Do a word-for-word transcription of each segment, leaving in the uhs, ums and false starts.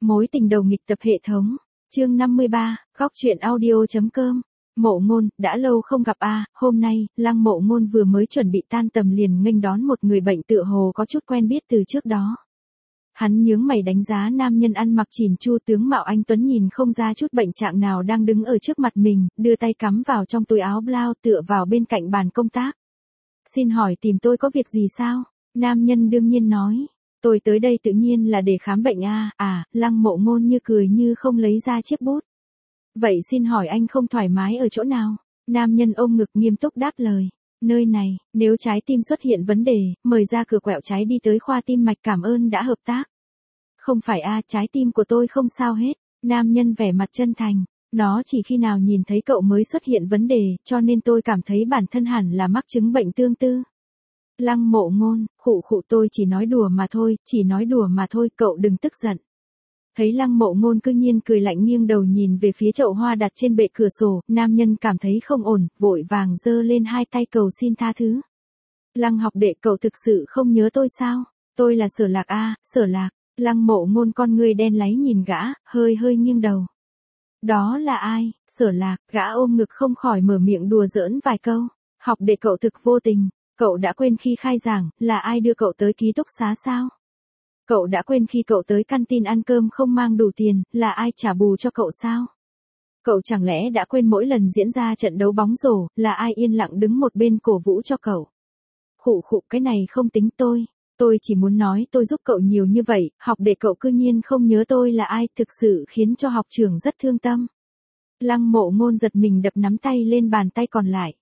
Mối tình đầu nghịch tập hệ thống. Chương năm mươi ba, góc truyện audio.com. Mộ Ngôn, đã lâu không gặp a, hôm nay, Lăng Mộ Ngôn vừa mới chuẩn bị tan tầm liền nghênh đón một người bệnh tựa hồ có chút quen biết từ trước đó. Hắn nhướng mày đánh giá nam nhân ăn mặc chỉn chu tướng mạo anh tuấn nhìn không ra chút bệnh trạng nào đang đứng ở trước mặt mình, đưa tay cắm vào trong túi áo blau tựa vào bên cạnh bàn công tác. Xin hỏi tìm tôi có việc gì sao? Nam nhân đương nhiên nói. Tôi tới đây tự nhiên là để khám bệnh a. À, Lăng Mộ Ngôn như cười như không lấy ra chiếc bút. Vậy xin hỏi anh không thoải mái ở chỗ nào? Nam nhân ôm ngực nghiêm túc đáp lời. Nơi này, nếu trái tim xuất hiện vấn đề, mời ra cửa quẹo trái đi tới khoa tim mạch, cảm ơn đã hợp tác. Không phải a, trái tim của tôi không sao hết. Nam nhân vẻ mặt chân thành. Nó chỉ khi nào nhìn thấy cậu mới xuất hiện vấn đề, cho nên tôi cảm thấy bản thân hẳn là mắc chứng bệnh tương tư. Lăng Mộ Ngôn, khụ khụ, tôi chỉ nói đùa mà thôi, chỉ nói đùa mà thôi, cậu đừng tức giận. Thấy Lăng Mộ Ngôn cư nhiên cười lạnh nghiêng đầu nhìn về phía chậu hoa đặt trên bệ cửa sổ, nam nhân cảm thấy không ổn, vội vàng giơ lên hai tay cầu xin tha thứ. Lăng học đệ, cậu thực sự không nhớ tôi sao? Tôi là Sở Lạc a, Sở Lạc. Lăng Mộ Ngôn con ngươi đen láy nhìn gã, hơi hơi nghiêng đầu. Đó là ai? Sở Lạc. Gã ôm ngực không khỏi mở miệng đùa giỡn vài câu. Học đệ, cậu thực vô tình. Cậu đã quên khi khai giảng, là ai đưa cậu tới ký túc xá sao? Cậu đã quên khi cậu tới canteen ăn cơm không mang đủ tiền, là ai trả bù cho cậu sao? Cậu chẳng lẽ đã quên mỗi lần diễn ra trận đấu bóng rổ, là ai yên lặng đứng một bên cổ vũ cho cậu? Khụ khụ, cái này không tính tôi. Tôi chỉ muốn nói tôi giúp cậu nhiều như vậy, học để cậu cư nhiên không nhớ tôi là ai, thực sự khiến cho học trưởng rất thương tâm. Lăng Mộ Ngôn giật mình đập nắm tay lên bàn tay còn lại.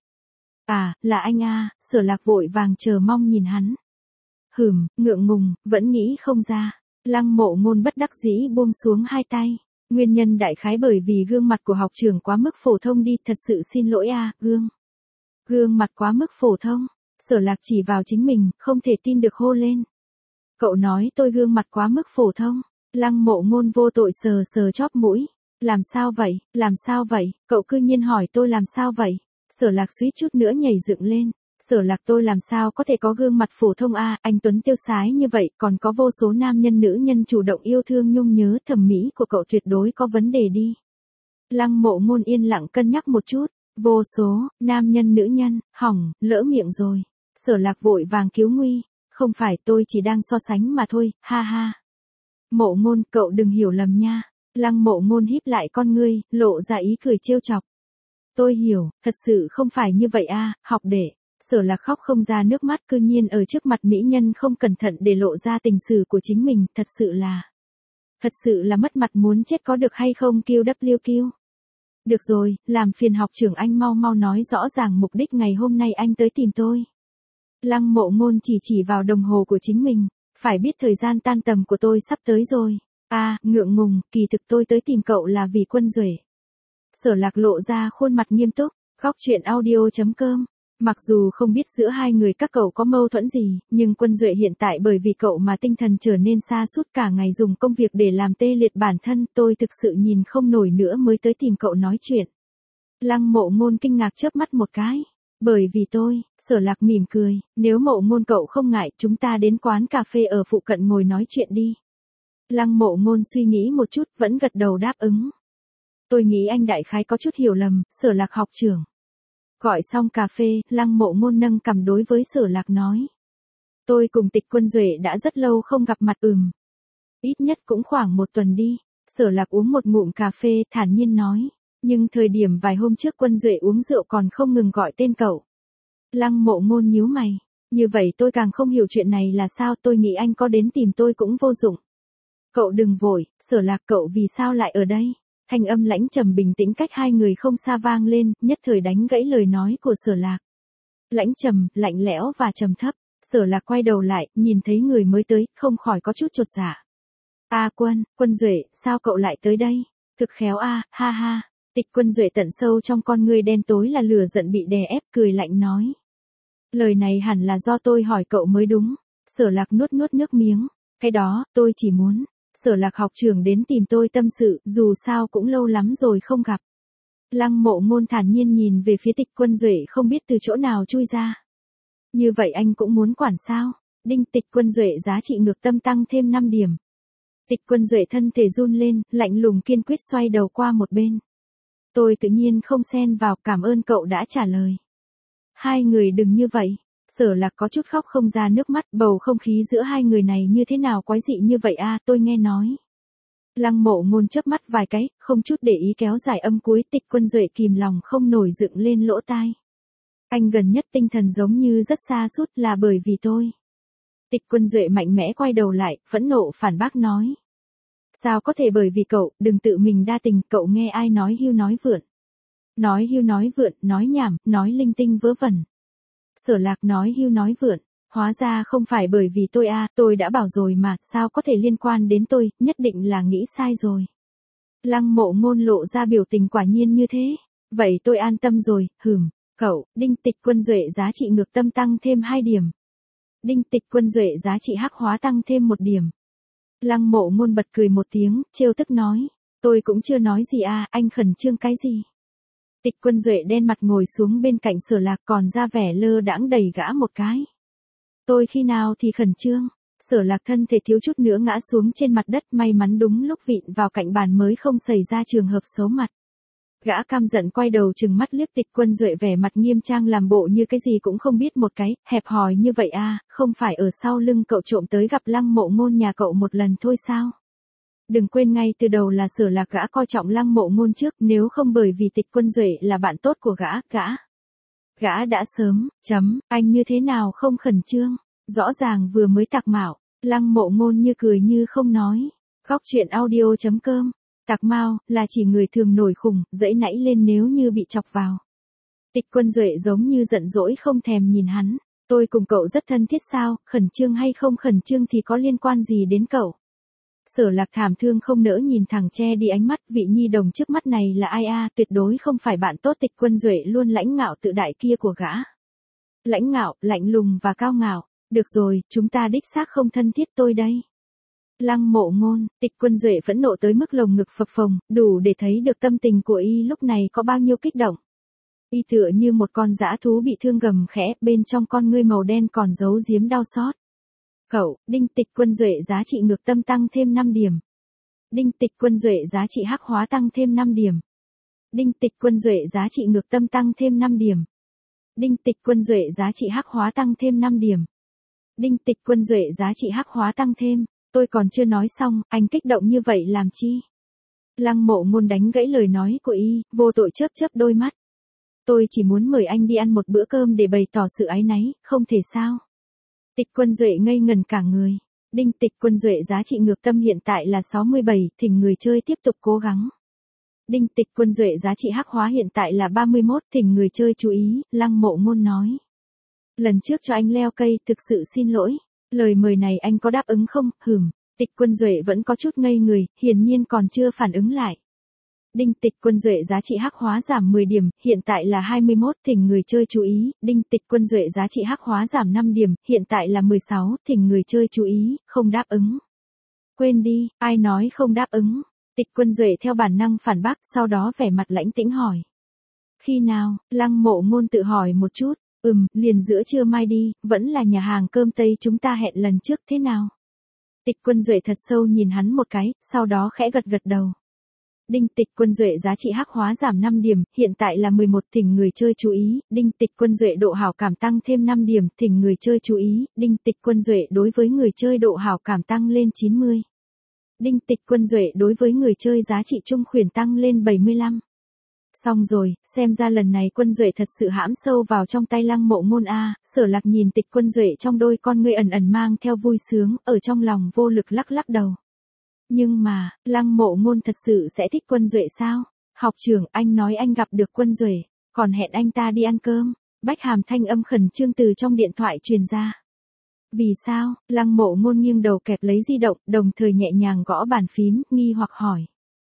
À, là anh a. Sở Lạc vội vàng chờ mong nhìn hắn. Hừm, ngượng ngùng, vẫn nghĩ không ra. Lăng Mộ Ngôn bất đắc dĩ buông xuống hai tay. Nguyên nhân đại khái bởi vì gương mặt của học trưởng quá mức phổ thông đi, thật sự xin lỗi a, gương. Gương mặt quá mức phổ thông. Sở Lạc chỉ vào chính mình, không thể tin được hô lên. Cậu nói tôi gương mặt quá mức phổ thông. Lăng Mộ Ngôn vô tội sờ sờ chóp mũi. Làm sao vậy, làm sao vậy, cậu cư nhiên hỏi tôi làm sao vậy. Sở Lạc suýt chút nữa nhảy dựng lên. Sở Lạc, tôi làm sao có thể có gương mặt phổ thông a, anh tuấn tiêu sái như vậy, còn có vô số nam nhân nữ nhân chủ động yêu thương nhung nhớ, thẩm mỹ của cậu tuyệt đối có vấn đề đi. Lăng Mộ Ngôn yên lặng cân nhắc một chút. Vô số, nam nhân nữ nhân, hỏng, lỡ miệng rồi. Sở Lạc vội vàng cứu nguy. Không phải, tôi chỉ đang so sánh mà thôi, ha ha. Mộ Ngôn, cậu đừng hiểu lầm nha. Lăng Mộ Ngôn híp lại con ngươi, lộ ra ý cười trêu chọc. Tôi hiểu, thật sự không phải như vậy a, học đệ. Sở Lạc khóc không ra nước mắt, cư nhiên ở trước mặt mỹ nhân không cẩn thận để lộ ra tình sử của chính mình, thật sự là. Thật sự là mất mặt muốn chết, có được hay không kiu đắp liu kiu. Được rồi, làm phiền học trưởng anh mau mau nói rõ ràng mục đích ngày hôm nay anh tới tìm tôi. Lăng Mộ Ngôn chỉ chỉ vào đồng hồ của chính mình, phải biết thời gian tan tầm của tôi sắp tới rồi. À, ngượng ngùng, kỳ thực tôi tới tìm cậu là vì Quân Duệ. Sở Lạc lộ ra khuôn mặt nghiêm túc, góc truyện audio.com. Mặc dù không biết giữa hai người các cậu có mâu thuẫn gì, nhưng Quân Duệ hiện tại bởi vì cậu mà tinh thần trở nên sa sút, cả ngày dùng công việc để làm tê liệt bản thân, tôi thực sự nhìn không nổi nữa mới tới tìm cậu nói chuyện. Lăng Mộ Ngôn kinh ngạc chớp mắt một cái. Bởi vì tôi, Sở Lạc mỉm cười, nếu Mộ Ngôn cậu không ngại, chúng ta đến quán cà phê ở phụ cận ngồi nói chuyện đi. Lăng Mộ Ngôn suy nghĩ một chút, vẫn gật đầu đáp ứng. Tôi nghĩ anh đại khái có chút hiểu lầm, Sở Lạc học trưởng. Gọi xong cà phê, Lăng Mộ Ngôn nâng cằm đối với Sở Lạc nói. Tôi cùng Tịch Quân Duệ đã rất lâu không gặp mặt, ừm. Ít nhất cũng khoảng một tuần đi. Sở Lạc uống một ngụm cà phê, thản nhiên nói. Nhưng thời điểm vài hôm trước Quân Duệ uống rượu còn không ngừng gọi tên cậu. Lăng Mộ Ngôn nhíu mày. Như vậy tôi càng không hiểu chuyện này là sao, tôi nghĩ anh có đến tìm tôi cũng vô dụng. Cậu đừng vội, Sở Lạc, cậu vì sao lại ở đây? Thanh âm lãnh trầm bình tĩnh cách hai người không xa vang lên, nhất thời đánh gãy lời nói của Sở Lạc. Lãnh trầm, lạnh lẽo và trầm thấp. Sở Lạc quay đầu lại, nhìn thấy người mới tới, không khỏi có chút chột dạ. A Quân, Quân Duệ, sao cậu lại tới đây? Thực khéo a, ha ha. Tịch Quân Duệ tận sâu trong con ngươi đen tối là lửa giận bị đè ép, cười lạnh nói. Lời này hẳn là do tôi hỏi cậu mới đúng. Sở Lạc nuốt nuốt nước miếng. Cái đó, tôi chỉ muốn. Sở Lạc học trưởng đến tìm tôi tâm sự, dù sao cũng lâu lắm rồi không gặp. Lăng Mộ Ngôn thản nhiên nhìn về phía Tịch Quân Duệ không biết từ chỗ nào chui ra. Như vậy anh cũng muốn quản sao? Đinh. Tịch Quân Duệ giá trị ngược tâm tăng thêm năm điểm. Tịch Quân Duệ thân thể run lên, lạnh lùng kiên quyết xoay đầu qua một bên. Tôi tự nhiên không xen vào, cảm ơn cậu đã trả lời. Hai người đừng như vậy. Sở Lạc có chút khóc không ra nước mắt, bầu không khí giữa hai người này như thế nào quái dị như vậy a, tôi nghe nói. Lăng Mộ Ngôn chớp mắt vài cái, không chút để ý kéo dài âm cuối. Tịch Quân Duệ kìm lòng không nổi dựng lên lỗ tai. Anh gần nhất tinh thần giống như rất xa sút là bởi vì tôi. Tịch Quân Duệ mạnh mẽ quay đầu lại, phẫn nộ phản bác nói. Sao có thể bởi vì cậu, đừng tự mình đa tình, cậu nghe ai nói hưu nói vượn. Nói hưu nói vượn, nói nhảm, nói linh tinh vớ vẩn. Sở Lạc nói hưu nói vượn, hóa ra không phải bởi vì tôi a, tôi đã bảo rồi mà, sao có thể liên quan đến tôi, nhất định là nghĩ sai rồi. Lăng Mộ Ngôn lộ ra biểu tình quả nhiên như thế. Vậy tôi an tâm rồi, hừm, cậu, Đinh Tịch Quân Duệ giá trị ngược tâm tăng thêm hai điểm. Đinh Tịch Quân Duệ giá trị hắc hóa tăng thêm một điểm. Lăng Mộ Ngôn bật cười một tiếng, trêu tức nói. Tôi cũng chưa nói gì à, anh khẩn trương cái gì. Tịch Quân Duệ đen mặt ngồi xuống bên cạnh Sở Lạc còn ra vẻ lơ đãng đẩy gã một cái. Tôi khi nào thì khẩn trương. Sở Lạc thân thể thiếu chút nữa ngã xuống trên mặt đất, may mắn đúng lúc vịn vào cạnh bàn mới không xảy ra trường hợp xấu mặt. Gã căm giận quay đầu trừng mắt liếc Tịch Quân Duệ vẻ mặt nghiêm trang làm bộ như cái gì cũng không biết một cái, hẹp hòi như vậy à, không phải ở sau lưng cậu trộm tới gặp Lăng Mộ Ngôn nhà cậu một lần thôi sao? Đừng quên ngay từ đầu là Sở Lạc gã coi trọng Lăng Mộ Ngôn trước, nếu không bởi vì Tịch Quân Duệ là bạn tốt của gã, gã. Gã đã sớm, chấm, anh như thế nào không khẩn trương, rõ ràng vừa mới tạc mạo, Lăng Mộ Ngôn như cười như không nói. Góc truyện audio chấm com. Tạc mao, là chỉ người thường nổi khùng, dẫy nảy lên nếu như bị chọc vào. Tịch Quân Duệ giống như giận dỗi không thèm nhìn hắn. Tôi cùng cậu rất thân thiết sao, khẩn trương hay không khẩn trương thì có liên quan gì đến cậu. Sở Lạc thảm thương không nỡ nhìn thẳng che đi ánh mắt, vị nhi đồng trước mắt này là ai a, tuyệt đối không phải bạn tốt. Tịch Quân Duệ luôn lãnh ngạo tự đại kia của gã. Lãnh ngạo, lạnh lùng và cao ngạo. Được rồi, chúng ta đích xác không thân thiết tôi đây. Lăng Mộ Ngôn, Tịch Quân Duệ phẫn nộ tới mức lồng ngực phập phồng, đủ để thấy được tâm tình của y lúc này có bao nhiêu kích động. Y tựa như một con dã thú bị thương gầm khẽ, bên trong con ngươi màu đen còn giấu giếm đau xót. Cậu, Đinh Tịch Quân Duệ giá trị ngược tâm tăng thêm năm điểm. Đinh Tịch Quân Duệ giá trị hắc hóa tăng thêm năm điểm. Đinh Tịch Quân Duệ giá trị ngược tâm tăng thêm năm điểm. Đinh Tịch Quân Duệ giá trị hắc hóa tăng thêm năm điểm. Đinh Tịch Quân Duệ giá trị hắc hóa tăng thêm. Tôi còn chưa nói xong, anh kích động như vậy làm chi? Lăng Mộ Ngôn đánh gãy lời nói của y, vô tội chớp chớp đôi mắt. Tôi chỉ muốn mời anh đi ăn một bữa cơm để bày tỏ sự áy náy, không thể sao? Tịch Quân Duệ ngây ngần cả người. Đinh Tịch Quân Duệ giá trị ngược tâm hiện tại là sáu mươi bảy, thỉnh người chơi tiếp tục cố gắng. Đinh Tịch Quân Duệ giá trị hắc hóa hiện tại là ba mươi mốt, thỉnh người chơi chú ý, Lăng Mộ Ngôn nói. Lần trước cho anh leo cây, thực sự xin lỗi. Lời mời này anh có đáp ứng không? Hừm. Tịch Quân Duệ vẫn có chút ngây người, hiển nhiên còn chưa phản ứng lại. Đinh Tịch Quân Duệ giá trị hắc hóa giảm mười điểm, hiện tại là hai mươi mốt, thỉnh người chơi chú ý. Đinh Tịch Quân Duệ giá trị hắc hóa giảm năm điểm, hiện tại là mười sáu, thỉnh người chơi chú ý, không đáp ứng. Quên đi, ai nói không đáp ứng? Tịch Quân Duệ theo bản năng phản bác, sau đó vẻ mặt lãnh tĩnh hỏi. Khi nào? Lăng Mộ Ngôn tự hỏi một chút. Ừm, liền giữa trưa mai đi, vẫn là nhà hàng cơm Tây chúng ta hẹn lần trước thế nào? Tịch Quân Duệ thật sâu nhìn hắn một cái, sau đó khẽ gật gật đầu. Đinh Tịch Quân Duệ giá trị hắc hóa giảm năm điểm, hiện tại là mười một, thỉnh người chơi chú ý. Đinh Tịch Quân Duệ độ hảo cảm tăng thêm năm điểm, thỉnh người chơi chú ý. Đinh Tịch Quân Duệ đối với người chơi độ hảo cảm tăng lên chín mươi. Đinh Tịch Quân Duệ đối với người chơi giá trị trung khuyển tăng lên bảy mươi lăm. Xong rồi, xem ra lần này Quân Duệ thật sự hãm sâu vào trong tay Lăng Mộ Ngôn a. Sở Lạc nhìn Tịch Quân Duệ trong đôi con ngươi ẩn ẩn mang theo vui sướng, ở trong lòng vô lực lắc lắc đầu. Nhưng mà, Lăng Mộ Ngôn thật sự sẽ thích Quân Duệ sao? Học trưởng, anh nói anh gặp được Quân Duệ, còn hẹn anh ta đi ăn cơm. Bách Hàm thanh âm khẩn trương từ trong điện thoại truyền ra. Vì sao? Lăng Mộ Ngôn nghiêng đầu kẹp lấy di động, đồng thời nhẹ nhàng gõ bàn phím, nghi hoặc hỏi.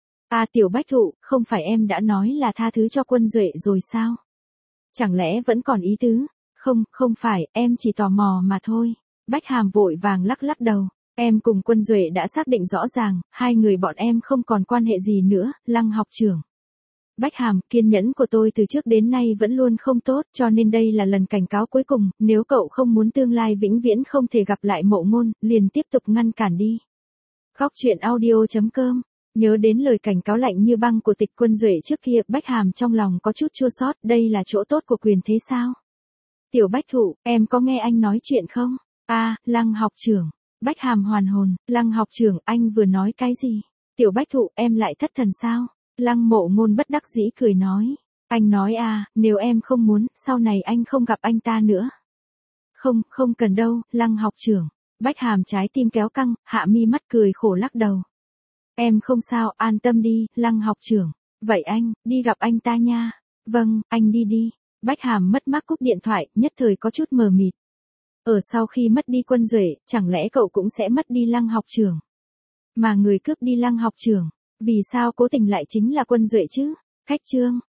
À Tiểu Bách Thụ, không phải em đã nói là tha thứ cho Quân Duệ rồi sao? Chẳng lẽ vẫn còn ý tứ? Không, không phải, em chỉ tò mò mà thôi. Bách Hàm vội vàng lắc lắc đầu. Em cùng Quân Duệ đã xác định rõ ràng, hai người bọn em không còn quan hệ gì nữa, Lăng học trưởng. Bách Hàm, kiên nhẫn của tôi từ trước đến nay vẫn luôn không tốt, cho nên đây là lần cảnh cáo cuối cùng, nếu cậu không muốn tương lai vĩnh viễn không thể gặp lại Mộ Ngôn, liền tiếp tục ngăn cản đi. Góc chuyện audio chấm com. Nhớ đến lời cảnh cáo lạnh như băng của Tịch Quân Duệ trước kia, Bách Hàm trong lòng có chút chua xót, đây là chỗ tốt của quyền thế sao? Tiểu Bách Thụ, em có nghe anh nói chuyện không? À, Lăng học trưởng. Bách Hàm hoàn hồn, Lăng học trưởng, anh vừa nói cái gì? Tiểu Bách Thụ, em lại thất thần sao? Lăng Mộ Ngôn bất đắc dĩ cười nói. Anh nói à, nếu em không muốn, sau này anh không gặp anh ta nữa. Không, không cần đâu, Lăng học trưởng. Bách Hàm trái tim kéo căng, hạ mi mắt cười khổ lắc đầu. Em không sao, an tâm đi, Lăng học trưởng. Vậy anh, đi gặp anh ta nha. Vâng, anh đi đi. Bách Hàm mất mát cúp điện thoại, nhất thời có chút mờ mịt. Ở sau khi mất đi Quân Duệ, chẳng lẽ cậu cũng sẽ mất đi Lăng học trưởng? Mà người cướp đi Lăng học trưởng, vì sao cố tình lại chính là Quân Duệ chứ? Khách chương.